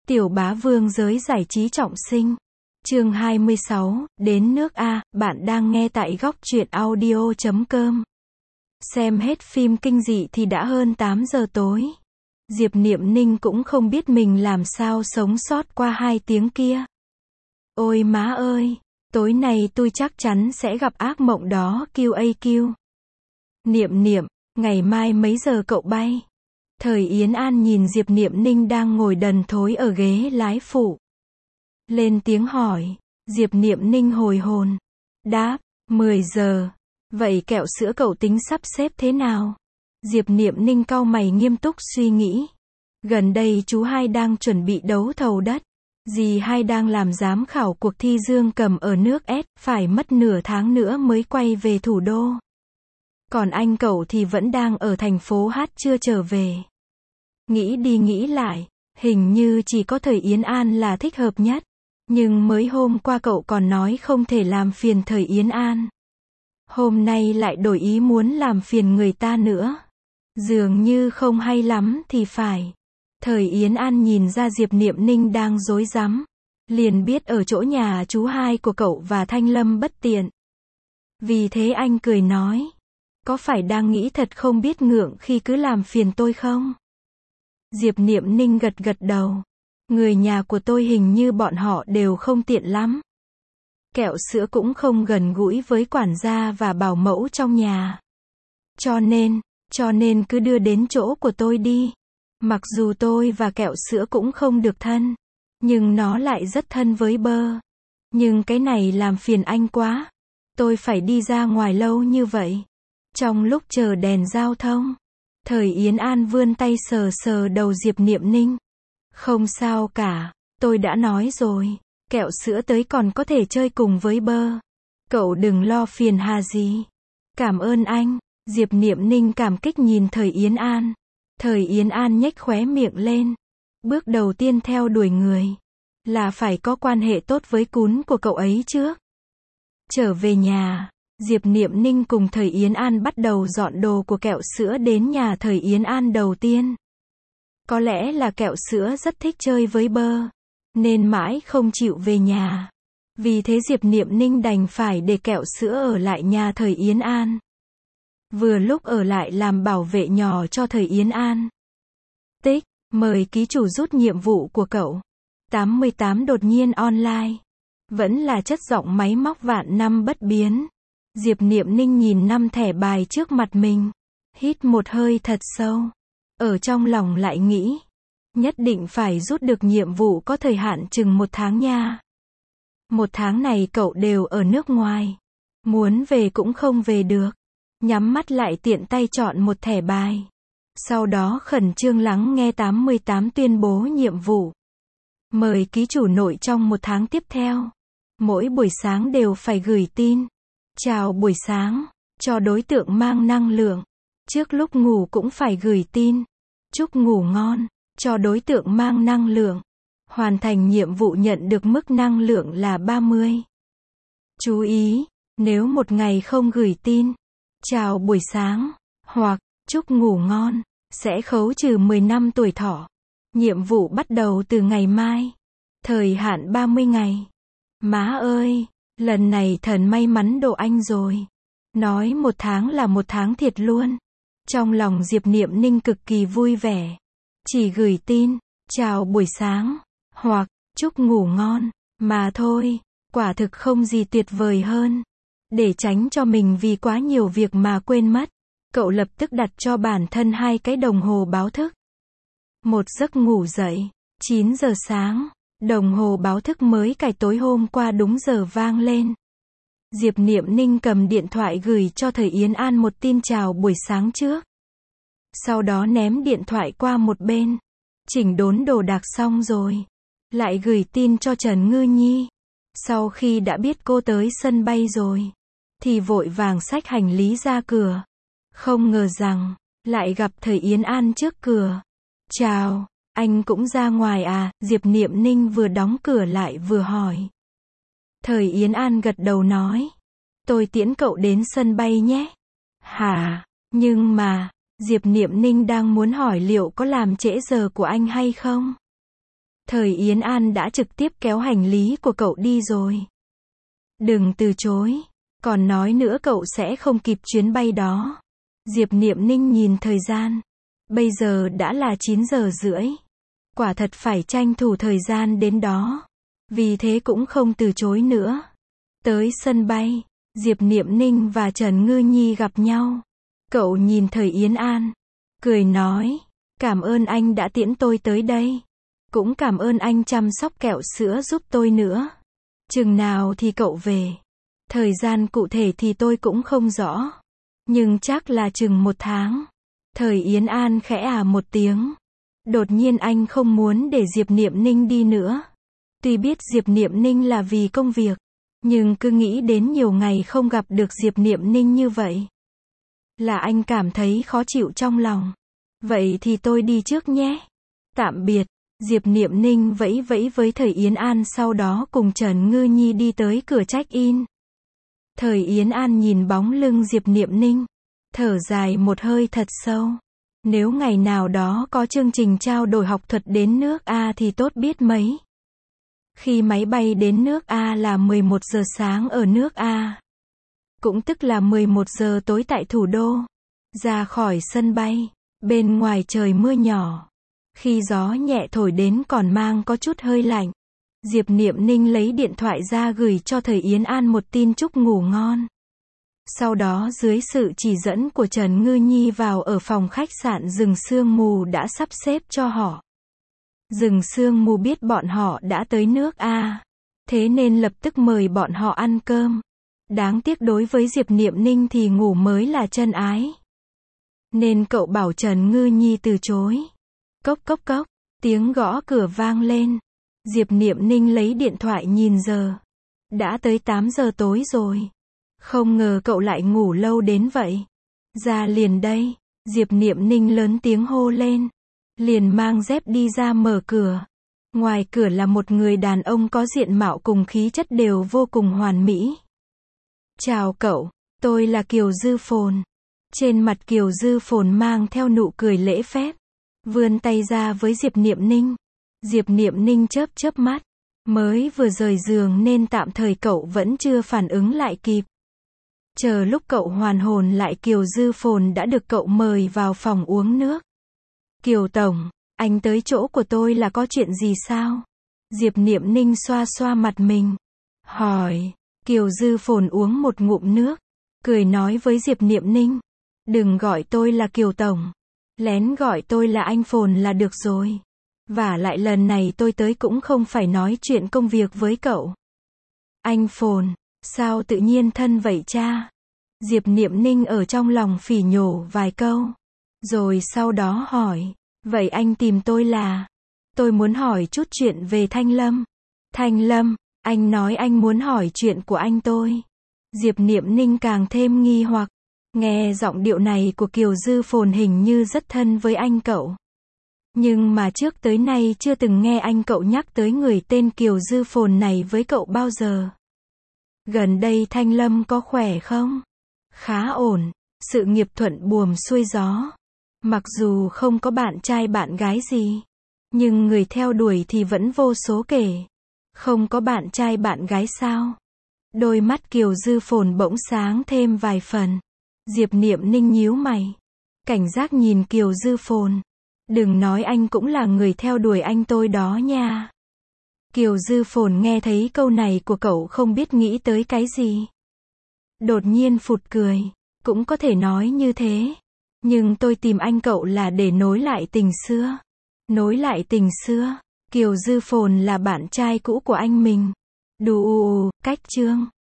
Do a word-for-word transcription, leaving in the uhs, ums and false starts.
Tiểu bá vương giới giải trí trọng sinh. Chương hai mươi sáu, đến nước A, bạn đang nghe tại góc truyện audio chấm com. Xem hết phim kinh dị thì đã hơn tám giờ tối. Diệp Niệm Ninh cũng không biết mình làm sao sống sót qua hai tiếng kia. Ôi má ơi, tối nay tôi chắc chắn sẽ gặp ác mộng đó kiu a kiu. Niệm Niệm, ngày mai mấy giờ cậu bay? Thời Yến An nhìn Diệp Niệm Ninh đang ngồi đần thối ở ghế lái phụ. Lên tiếng hỏi. Diệp Niệm Ninh hồi hồn. Đáp, mười giờ. Vậy kẹo sữa cậu tính sắp xếp thế nào? Diệp Niệm Ninh cau mày nghiêm túc suy nghĩ. Gần đây chú hai đang chuẩn bị đấu thầu đất. Dì hai đang làm giám khảo cuộc thi dương cầm ở nước S, phải mất nửa tháng nữa mới quay về thủ đô. Còn anh cậu thì vẫn đang ở thành phố Hát chưa trở về. Nghĩ đi nghĩ lại, hình như chỉ có Thời Yến An là thích hợp nhất. Nhưng mới hôm qua cậu còn nói không thể làm phiền Thời Yến An. Hôm nay lại đổi ý muốn làm phiền người ta nữa. Dường như không hay lắm thì phải. Thời Yến An nhìn ra Diệp Niệm Ninh đang rối rắm. Liền biết ở chỗ nhà chú hai của cậu và Thanh Lâm bất tiện. Vì thế anh cười nói. Có phải đang nghĩ thật không biết ngượng khi cứ làm phiền tôi không? Diệp Niệm Ninh gật gật đầu. Người nhà của tôi hình như bọn họ đều không tiện lắm. Kẹo sữa cũng không gần gũi với quản gia và bảo mẫu trong nhà. Cho nên, cho nên cứ đưa đến chỗ của tôi đi. Mặc dù tôi và kẹo sữa cũng không được thân, nhưng nó lại rất thân với Bơ. Nhưng cái này làm phiền anh quá. Tôi phải đi ra ngoài lâu như vậy. Trong lúc chờ đèn giao thông, Thời Yến An vươn tay sờ sờ đầu Diệp Niệm Ninh. Không sao cả, tôi đã nói rồi, kẹo sữa tới còn có thể chơi cùng với Bơ. Cậu đừng lo phiền hà gì. Cảm ơn anh. Diệp Niệm Ninh cảm kích nhìn Thời Yến An. Thời Yến An nhếch khóe miệng lên. Bước đầu tiên theo đuổi người là phải có quan hệ tốt với cún của cậu ấy trước. Trở về nhà, Diệp Niệm Ninh cùng Thời Yến An bắt đầu dọn đồ của kẹo sữa đến nhà Thời Yến An đầu tiên. Có lẽ là kẹo sữa rất thích chơi với Bơ, nên mãi không chịu về nhà. Vì thế Diệp Niệm Ninh đành phải để kẹo sữa ở lại nhà Thời Yến An. Vừa lúc ở lại làm bảo vệ nhỏ cho Thời Yến An. Tích, mời ký chủ rút nhiệm vụ của cậu. tám mươi tám đột nhiên online. Vẫn là chất giọng máy móc vạn năm bất biến. Diệp Niệm Ninh nhìn năm thẻ bài trước mặt mình. Hít một hơi thật sâu. Ở trong lòng lại nghĩ. Nhất định phải rút được nhiệm vụ có thời hạn chừng một tháng nha. Một tháng này cậu đều ở nước ngoài. Muốn về cũng không về được. Nhắm mắt lại tiện tay chọn một thẻ bài. Sau đó khẩn trương lắng nghe tám mươi tám tuyên bố nhiệm vụ. Mời ký chủ nội trong một tháng tiếp theo. Mỗi buổi sáng đều phải gửi tin. Chào buổi sáng, cho đối tượng mang năng lượng. Trước lúc ngủ cũng phải gửi tin. Chúc ngủ ngon, cho đối tượng mang năng lượng. Hoàn thành nhiệm vụ nhận được mức năng lượng là ba mươi. Chú ý, nếu một ngày không gửi tin, chào buổi sáng, hoặc chúc ngủ ngon, sẽ khấu trừ mười năm tuổi thọ. Nhiệm vụ bắt đầu từ ngày mai. Thời hạn ba mươi ngày. Má ơi, lần này thần may mắn độ anh rồi. Nói một tháng là một tháng thiệt luôn. Trong lòng Diệp Niệm Ninh cực kỳ vui vẻ. Chỉ gửi tin, chào buổi sáng, hoặc chúc ngủ ngon, mà thôi, quả thực không gì tuyệt vời hơn. Để tránh cho mình vì quá nhiều việc mà quên mất, cậu lập tức đặt cho bản thân hai cái đồng hồ báo thức. Một giấc ngủ dậy, chín giờ sáng, đồng hồ báo thức mới cài tối hôm qua đúng giờ vang lên. Diệp Niệm Ninh cầm điện thoại gửi cho Thời Yến An một tin chào buổi sáng trước. Sau đó ném điện thoại qua một bên. Chỉnh đốn đồ đạc xong rồi. Lại gửi tin cho Trần Ngư Nhi. Sau khi đã biết cô tới sân bay rồi, thì vội vàng xách hành lý ra cửa. Không ngờ rằng, lại gặp Thời Yến An trước cửa. Chào, anh cũng ra ngoài à? Diệp Niệm Ninh vừa đóng cửa lại vừa hỏi. Thời Yến An gật đầu nói. Tôi tiễn cậu đến sân bay nhé. Hả? Nhưng mà, Diệp Niệm Ninh đang muốn hỏi liệu có làm trễ giờ của anh hay không? Thời Yến An đã trực tiếp kéo hành lý của cậu đi rồi. Đừng từ chối. Còn nói nữa cậu sẽ không kịp chuyến bay đó. Diệp Niệm Ninh nhìn thời gian. Bây giờ đã là chín giờ rưỡi. Quả thật phải tranh thủ thời gian đến đó. Vì thế cũng không từ chối nữa. Tới sân bay, Diệp Niệm Ninh và Trần Ngư Nhi gặp nhau. Cậu nhìn Thời Yến An, cười nói, cảm ơn anh đã tiễn tôi tới đây. Cũng cảm ơn anh chăm sóc kẹo sữa giúp tôi nữa. Chừng nào thì cậu về? Thời gian cụ thể thì tôi cũng không rõ. Nhưng chắc là chừng một tháng. Thời Yến An khẽ à một tiếng. Đột nhiên anh không muốn để Diệp Niệm Ninh đi nữa. Tuy biết Diệp Niệm Ninh là vì công việc, nhưng cứ nghĩ đến nhiều ngày không gặp được Diệp Niệm Ninh như vậy, là anh cảm thấy khó chịu trong lòng. Vậy thì tôi đi trước nhé. Tạm biệt. Diệp Niệm Ninh vẫy vẫy với Thời Yến An, sau đó cùng Trần Ngư Nhi đi tới cửa check-in. Thời Yến An nhìn bóng lưng Diệp Niệm Ninh, thở dài một hơi thật sâu. Nếu ngày nào đó có chương trình trao đổi học thuật đến nước A thì tốt biết mấy. Khi máy bay đến nước A là mười một giờ sáng ở nước A. Cũng tức là mười một giờ tối tại thủ đô. Ra khỏi sân bay, bên ngoài trời mưa nhỏ. Khi gió nhẹ thổi đến còn mang có chút hơi lạnh. Diệp Niệm Ninh lấy điện thoại ra gửi cho Thời Yến An một tin chúc ngủ ngon. Sau đó dưới sự chỉ dẫn của Trần Ngư Nhi vào ở phòng khách sạn Rừng Sương Mù đã sắp xếp cho họ. Rừng Sương Mù biết bọn họ đã tới nước A, thế nên lập tức mời bọn họ ăn cơm. Đáng tiếc đối với Diệp Niệm Ninh thì ngủ mới là chân ái. Nên cậu bảo Trần Ngư Nhi từ chối. Cốc cốc cốc, tiếng gõ cửa vang lên. Diệp Niệm Ninh lấy điện thoại nhìn giờ. Đã tới tám giờ tối rồi. Không ngờ cậu lại ngủ lâu đến vậy. Ra liền đây. Diệp Niệm Ninh lớn tiếng hô lên. Liền mang dép đi ra mở cửa. Ngoài cửa là một người đàn ông có diện mạo cùng khí chất đều vô cùng hoàn mỹ. Chào cậu, tôi là Kiều Dư Phồn. Trên mặt Kiều Dư Phồn mang theo nụ cười lễ phép. Vươn tay ra với Diệp Niệm Ninh. Diệp Niệm Ninh chớp chớp mắt. Mới vừa rời giường nên tạm thời cậu vẫn chưa phản ứng lại kịp. Chờ lúc cậu hoàn hồn lại, Kiều Dư Phồn đã được cậu mời vào phòng uống nước. Kiều Tổng, anh tới chỗ của tôi là có chuyện gì sao? Diệp Niệm Ninh xoa xoa mặt mình. Hỏi. Kiều Dư Phồn uống một ngụm nước. Cười nói với Diệp Niệm Ninh. Đừng gọi tôi là Kiều Tổng. Lén gọi tôi là anh Phồn là được rồi. Vả lại lần này tôi tới cũng không phải nói chuyện công việc với cậu. Anh Phồn, sao tự nhiên thân vậy cha? Diệp Niệm Ninh ở trong lòng phỉ nhổ vài câu. Rồi sau đó hỏi. Vậy anh tìm tôi là? Tôi muốn hỏi chút chuyện về Thanh Lâm. Thanh Lâm, anh nói anh muốn hỏi chuyện của anh tôi. Diệp Niệm Ninh càng thêm nghi hoặc. Nghe giọng điệu này của Kiều Dư Phồn hình như rất thân với anh cậu. Nhưng mà trước tới nay chưa từng nghe anh cậu nhắc tới người tên Kiều Dư Phồn này với cậu bao giờ. Gần đây Thanh Lâm có khỏe không? Khá ổn, sự nghiệp thuận buồm xuôi gió. Mặc dù không có bạn trai bạn gái gì, nhưng người theo đuổi thì vẫn vô số kể. Không có bạn trai bạn gái sao? Đôi mắt Kiều Dư Phồn bỗng sáng thêm vài phần. Diệp Niệm Ninh nhíu mày. Cảnh giác nhìn Kiều Dư Phồn. Đừng nói anh cũng là người theo đuổi anh tôi đó nha. Kiều Dư Phồn nghe thấy câu này của cậu không biết nghĩ tới cái gì. Đột nhiên phụt cười. Cũng có thể nói như thế. Nhưng tôi tìm anh cậu là để nối lại tình xưa. Nối lại tình xưa. Kiều Dư Phồn là bạn trai cũ của anh mình. Đù, cách chương.